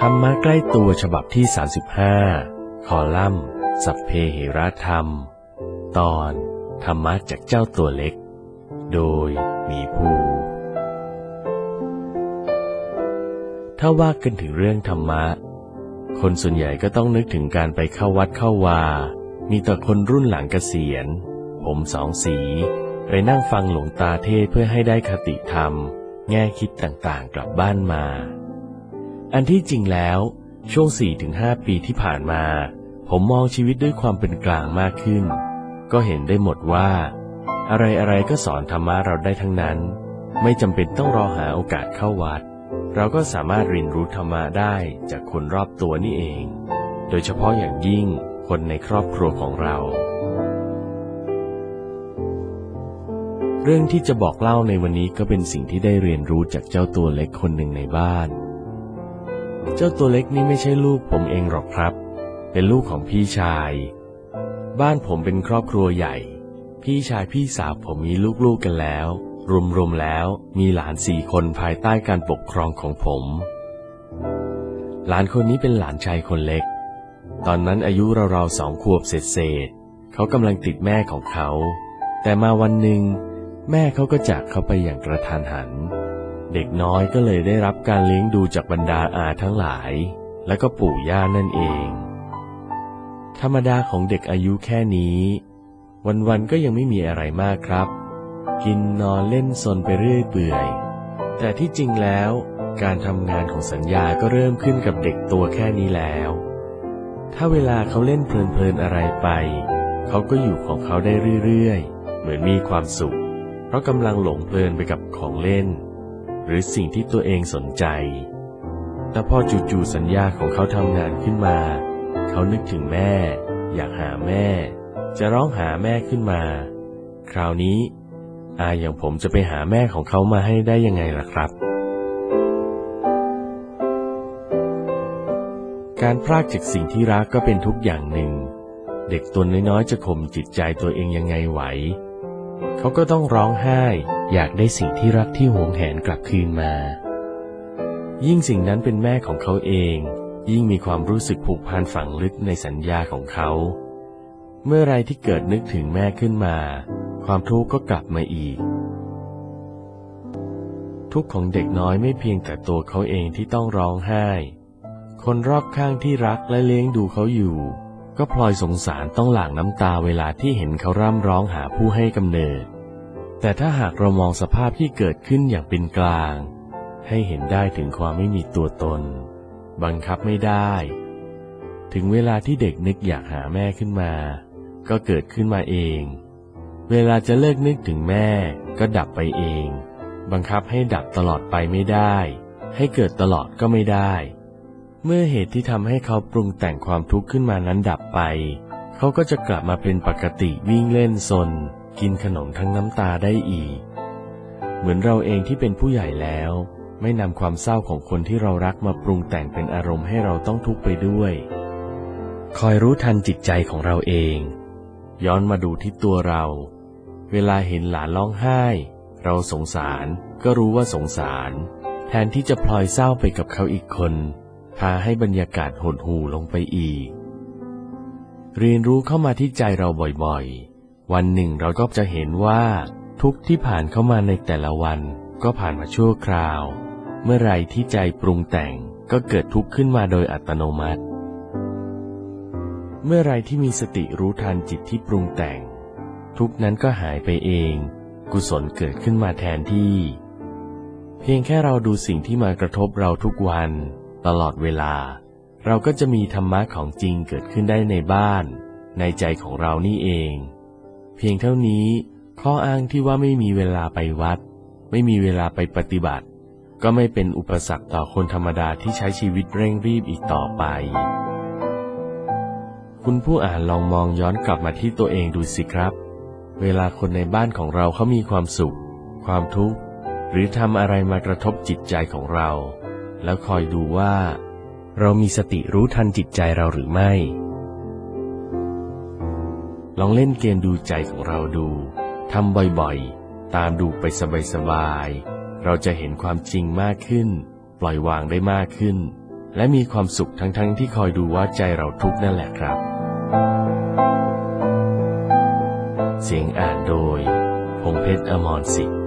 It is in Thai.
รรมะใกล้ตัวฉบับที่35คอลัมน์สัพเพเหระธรรมตอนธรรมะจากเจ้าตัวเล็กโดยหมีภูถ้าว่ากันถึงเรื่องธรรมะคนส่วนใหญ่ก็ต้องนึกถึงการไปเข้าวัดเข้าวามีแต่คนรุ่นหลังเกษียณผมสองสีไปนั่งฟังหลวงตาเทศเพื่อให้ได้คติธรรมแง่คิดต่างๆกลับบ้านมาอันที่จริงแล้วช่วง 4-5 ปีที่ผ่านมาผมมองชีวิตด้วยความเป็นกลางมากขึ้นก็เห็นได้หมดว่าอะไรๆก็สอนธรรมะเราได้ทั้งนั้นไม่จำเป็นต้องรอหาโอกาสเข้าวัดเราก็สามารถเรียนรู้ธรรมะได้จากคนรอบตัวนี่เองโดยเฉพาะอย่างยิ่งคนในครอบครัวของเราเรื่องที่จะบอกเล่าในวันนี้ก็เป็นสิ่งที่ได้เรียนรู้จากเจ้าตัวเล็กคนหนึ่งในบ้านเจ้าตัวเล็กนี่ไม่ใช่ลูกผมเองหรอกครับเป็นลูกของพี่ชายบ้านผมเป็นครอบครัวใหญ่พี่ชายพี่สาวผมมีลูกๆกันแล้วรวมๆแล้วมีหลาน4 คนภายใต้การปกครองของผมหลานคนนี้เป็นหลานชายคนเล็กตอนนั้นอายุราวๆ2 ขวบเศษๆเขากำลังติดแม่ของเขาแต่มาวันหนึ่งแม่เขาก็จากเขาไปอย่างกระทันหันเด็กน้อยก็เลยได้รับการเลี้ยงดูจากบรรดาอาทั้งหลายและก็ปู่ย่านั่นเองธรรมดาของเด็กอายุแค่นี้วันๆก็ยังไม่มีอะไรมากครับกินนอนเล่นซนไปเรื่อยเปื่อยแต่ที่จริงแล้วการทำงานของสัญญาก็เริ่มขึ้นกับเด็กตัวแค่นี้แล้วถ้าเวลาเขาเล่นเพลินๆอะไรไปเขาก็อยู่ของเขาได้เรื่อยๆเหมือนมีความสุขเพราะกำลังหลงเพลินไปกับของเล่นหรือสิ่งที่ตัวเองสนใจแต่พอจู่ๆสัญญาของเขาทำงานขึ้นมาเขานึกถึงแม่อยากหาแม่จะร้องหาแม่ขึ้นมาคราวนี้อย่างผมจะไปหาแม่ของเขามาให้ได้ยังไงล่ะครับการพรากจากสิ่งที่รักก็เป็นทุกอย่างหนึ่งเด็กตัวน้อยๆจะข่มจิตใจตัวเองยังไงไหวเขาก็ต้องร้องไห้อยากได้สิ่งที่รักที่หวงแหนกลับคืนมายิ่งสิ่งนั้นเป็นแม่ของเขาเองยิ่งมีความรู้สึกผูกพันฝังลึกในสัญญาของเขาเมื่อไรที่เกิดนึกถึงแม่ขึ้นมาความทุกข์ก็กลับมาอีกทุกข์ของเด็กน้อยไม่เพียงแต่ตัวเขาเองที่ต้องร้องไห้คนรอบข้างที่รักและเลี้ยงดูเขาอยู่ก็พลอยสงสารต้องหลั่งน้ำตาเวลาที่เห็นเขาร่ำร้องหาผู้ให้กำเนิดแต่ถ้าหากเรามองสภาพที่เกิดขึ้นอย่างเป็นกลางให้เห็นได้ถึงความไม่มีตัวตนบังคับไม่ได้ถึงเวลาที่เด็กนึกอยากหาแม่ขึ้นมาก็เกิดขึ้นมาเองเวลาจะเลิกนึกถึงแม่ก็ดับไปเองบังคับให้ดับตลอดไปไม่ได้ให้เกิดตลอดก็ไม่ได้เมื่อเหตุที่ทำให้เขาปรุงแต่งความทุกข์ขึ้นมานั้นดับไปเขาก็จะกลับมาเป็นปกติวิ่งเล่นซนกินขนมทั้งน้ำตาได้อีกเหมือนเราเองที่เป็นผู้ใหญ่แล้วไม่นำความเศร้าของคนที่เรารักมาปรุงแต่งเป็นอารมณ์ให้เราต้องทุกข์ไปด้วยคอยรู้ทันจิตใจของเราเองย้อนมาดูที่ตัวเราเวลาเห็นหลานร้องไห้เราสงสารก็รู้ว่าสงสารแทนที่จะพลอยเศร้าไปกับเขาอีกคนพาให้บรรยากาศหดหู่ลงไปอีกเรียนรู้เข้ามาที่ใจเราบ่อยๆวันหนึ่งเราก็จะเห็นว่าทุกข์ที่ผ่านเข้ามาในแต่ละวันก็ผ่านมาชั่วคราวเมื่อไรที่ใจปรุงแต่งก็เกิดทุกข์ขึ้นมาโดยอัตโนมัติเมื่อไรที่มีสติรู้ทันจิตที่ปรุงแต่งทุกข์นั้นก็หายไปเองกุศลเกิดขึ้นมาแทนที่เพียงแค่เราดูสิ่งที่มากระทบเราทุกวันตลอดเวลาเราก็จะมีธรรมะของจริงเกิดขึ้นได้ในบ้านในใจของเรานี่เองเพียงเท่านี้ข้ออ้างที่ว่าไม่มีเวลาไปวัดไม่มีเวลาไปปฏิบัติก็ไม่เป็นอุปสรรคต่อคนธรรมดาที่ใช้ชีวิตเร่งรีบอีกต่อไปคุณผู้อ่านลองมองย้อนกลับมาที่ตัวเองดูสิครับเวลาคนในบ้านของเราเขามีความสุขความทุกข์หรือทำอะไรมากระทบจิตใจของเราแล้วคอยดูว่าเรามีสติรู้ทันจิตใจเราหรือไม่ลองเล่นเกมดูใจของเราดูทำบ่อยๆตามดูไปสบายๆเราจะเห็นความจริงมากขึ้นปล่อยวางได้มากขึ้นและมีความสุขทั้งที่คอยดูว่าใจเราทุกข์นั่นแหละครับ เสียงอ่านโดยพงษ์เพชร อมรศิษย์